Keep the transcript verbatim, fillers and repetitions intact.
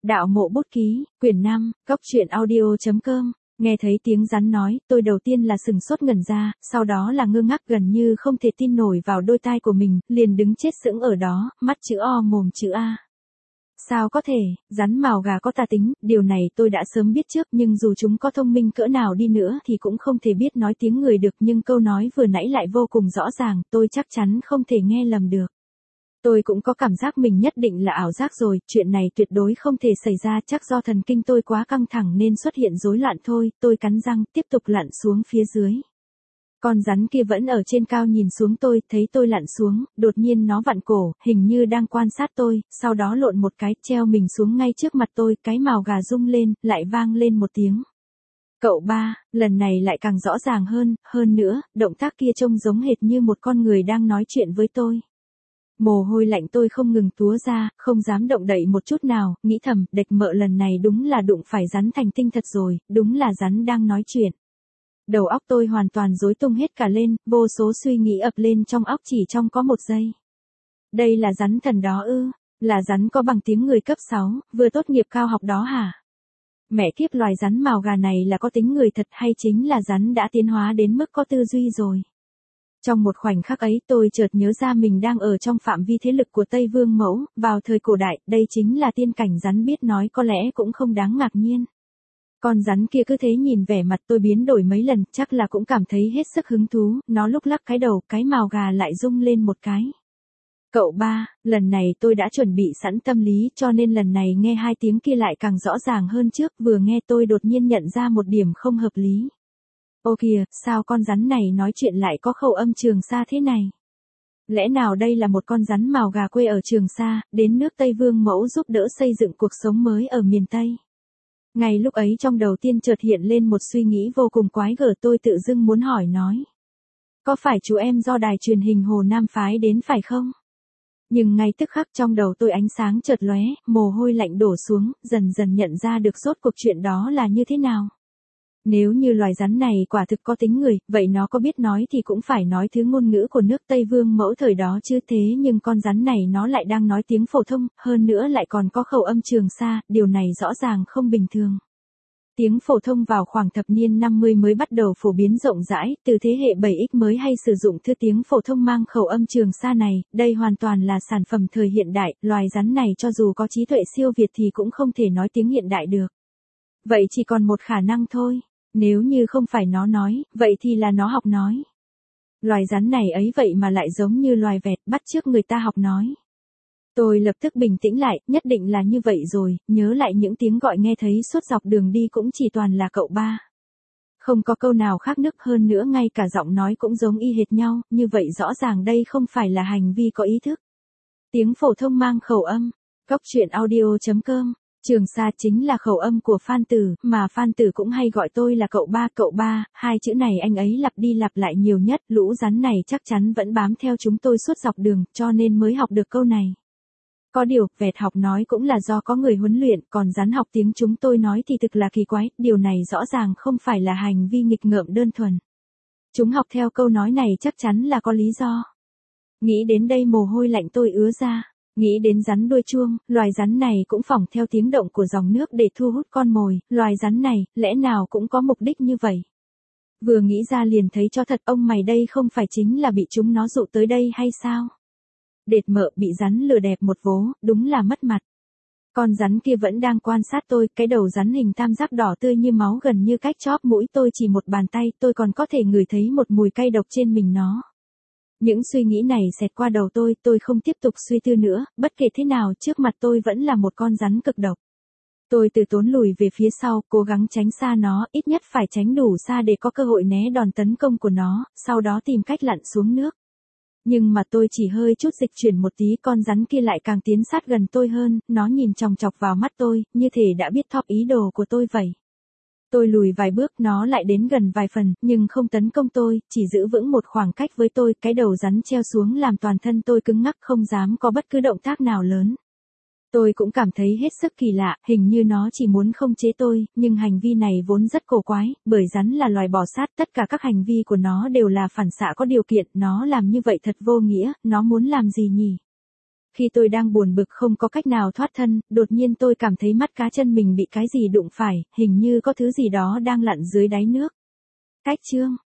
Đạo Mộ Bút Ký, quyển năm, góc truyện audio chấm com. Nghe thấy tiếng rắn nói, tôi đầu tiên là sừng sốt ngẩn ra, sau đó là ngơ ngác gần như không thể tin nổi vào đôi tai của mình, liền đứng chết sững ở đó, mắt chữ O mồm chữ A. Sao có thể, rắn mào gà có tà tính, điều này tôi đã sớm biết trước, nhưng dù chúng có thông minh cỡ nào đi nữa thì cũng không thể biết nói tiếng người được, nhưng câu nói vừa nãy lại vô cùng rõ ràng, tôi chắc chắn không thể nghe lầm được. Tôi cũng có cảm giác mình nhất định là ảo giác rồi, chuyện này tuyệt đối không thể xảy ra, chắc do thần kinh tôi quá căng thẳng nên xuất hiện rối loạn thôi, tôi cắn răng, tiếp tục lặn xuống phía dưới. Con rắn kia vẫn ở trên cao nhìn xuống tôi, thấy tôi lặn xuống, đột nhiên nó vặn cổ, hình như đang quan sát tôi, sau đó lộn một cái, treo mình xuống ngay trước mặt tôi, cái mào gà rung lên, lại vang lên một tiếng. Cậu ba, lần này lại càng rõ ràng hơn, hơn nữa, động tác kia trông giống hệt như một con người đang nói chuyện với tôi. Mồ hôi lạnh tôi không ngừng túa ra, không dám động đậy một chút nào, nghĩ thầm, địch mợ lần này đúng là đụng phải rắn thành tinh thật rồi, đúng là rắn đang nói chuyện. Đầu óc tôi hoàn toàn rối tung hết cả lên, vô số suy nghĩ ập lên trong óc chỉ trong có một giây. Đây là rắn thần đó ư, là rắn có bằng tiếng người cấp sáu, vừa tốt nghiệp cao học đó hả? Mẹ kiếp, loài rắn mào gà này là có tính người thật hay chính là rắn đã tiến hóa đến mức có tư duy rồi? Trong một khoảnh khắc ấy tôi chợt nhớ ra mình đang ở trong phạm vi thế lực của Tây Vương Mẫu, vào thời cổ đại, đây chính là tiên cảnh rắn biết nói có lẽ cũng không đáng ngạc nhiên. Con rắn kia cứ thế nhìn vẻ mặt tôi biến đổi mấy lần, chắc là cũng cảm thấy hết sức hứng thú, nó lúc lắc cái đầu, cái mào gà lại rung lên một cái. Cậu ba, lần này tôi đã chuẩn bị sẵn tâm lý cho nên lần này nghe hai tiếng kia lại càng rõ ràng hơn trước, vừa nghe tôi đột nhiên nhận ra một điểm không hợp lý. Ô kìa, sao con rắn này nói chuyện lại có khẩu âm Trường Sa thế này? Lẽ nào đây là một con rắn mào gà quê ở Trường Sa, đến nước Tây Vương Mẫu giúp đỡ xây dựng cuộc sống mới ở miền Tây? Ngay lúc ấy trong đầu tiên chợt hiện lên một suy nghĩ vô cùng quái gở, tôi tự dưng muốn hỏi nói. Có phải chú em do đài truyền hình Hồ Nam phái đến phải không? Nhưng ngay tức khắc trong đầu tôi ánh sáng chợt lóe, mồ hôi lạnh đổ xuống, dần dần nhận ra được rốt cuộc chuyện đó là như thế nào. Nếu như loài rắn này quả thực có tính người, vậy nó có biết nói thì cũng phải nói thứ ngôn ngữ của nước Tây Vương Mẫu thời đó chứ, thế nhưng con rắn này nó lại đang nói tiếng phổ thông, hơn nữa lại còn có khẩu âm Trường Sa, điều này rõ ràng không bình thường. Tiếng phổ thông vào khoảng thập niên năm mươi mới bắt đầu phổ biến rộng rãi, từ thế hệ bảy x mới hay sử dụng thứ tiếng phổ thông mang khẩu âm Trường Sa này, đây hoàn toàn là sản phẩm thời hiện đại, loài rắn này cho dù có trí tuệ siêu việt thì cũng không thể nói tiếng hiện đại được. Vậy chỉ còn một khả năng thôi. Nếu như không phải nó nói, vậy thì là nó học nói. Loài rắn này ấy vậy mà lại giống như loài vẹt, bắt chước người ta học nói. Tôi lập tức bình tĩnh lại, nhất định là như vậy rồi, nhớ lại những tiếng gọi nghe thấy suốt dọc đường đi cũng chỉ toàn là cậu ba. Không có câu nào khác nức, hơn nữa ngay cả giọng nói cũng giống y hệt nhau, như vậy rõ ràng đây không phải là hành vi có ý thức. Tiếng phổ thông mang khẩu âm, góc truyện audio chấm com. Trường Sa chính là khẩu âm của Phan Tử, mà Phan Tử cũng hay gọi tôi là cậu ba, cậu ba, hai chữ này anh ấy lặp đi lặp lại nhiều nhất, lũ rắn này chắc chắn vẫn bám theo chúng tôi suốt dọc đường, cho nên mới học được câu này. Có điều, vẹt học nói cũng là do có người huấn luyện, còn rắn học tiếng chúng tôi nói thì thực là kỳ quái, điều này rõ ràng không phải là hành vi nghịch ngợm đơn thuần. Chúng học theo câu nói này chắc chắn là có lý do. Nghĩ đến đây mồ hôi lạnh tôi ứa ra. Nghĩ đến rắn đuôi chuông, loài rắn này cũng phỏng theo tiếng động của dòng nước để thu hút con mồi, loài rắn này, lẽ nào cũng có mục đích như vậy. Vừa nghĩ ra liền thấy cho thật, ông mày đây không phải chính là bị chúng nó dụ tới đây hay sao? Đệt mợ, bị rắn lừa đẹp một vố, đúng là mất mặt. Con rắn kia vẫn đang quan sát tôi, cái đầu rắn hình tam giác đỏ tươi như máu gần như cách chóp mũi tôi chỉ một bàn tay, tôi còn có thể ngửi thấy một mùi cay độc trên mình nó. Những suy nghĩ này xẹt qua đầu tôi, tôi không tiếp tục suy tư nữa, bất kể thế nào trước mặt tôi vẫn là một con rắn cực độc. Tôi từ tốn lùi về phía sau, cố gắng tránh xa nó, ít nhất phải tránh đủ xa để có cơ hội né đòn tấn công của nó, sau đó tìm cách lặn xuống nước. Nhưng mà tôi chỉ hơi chút dịch chuyển một tí, con rắn kia lại càng tiến sát gần tôi hơn, nó nhìn chòng chọc vào mắt tôi, như thể đã biết thóp ý đồ của tôi vậy. Tôi lùi vài bước, nó lại đến gần vài phần, nhưng không tấn công tôi, chỉ giữ vững một khoảng cách với tôi, cái đầu rắn treo xuống làm toàn thân tôi cứng ngắc không dám có bất cứ động tác nào lớn. Tôi cũng cảm thấy hết sức kỳ lạ, hình như nó chỉ muốn khống chế tôi, nhưng hành vi này vốn rất cổ quái, bởi rắn là loài bò sát, tất cả các hành vi của nó đều là phản xạ có điều kiện, nó làm như vậy thật vô nghĩa, nó muốn làm gì nhỉ? Khi tôi đang buồn bực không có cách nào thoát thân, đột nhiên tôi cảm thấy mắt cá chân mình bị cái gì đụng phải, hình như có thứ gì đó đang lặn dưới đáy nước. Cách chương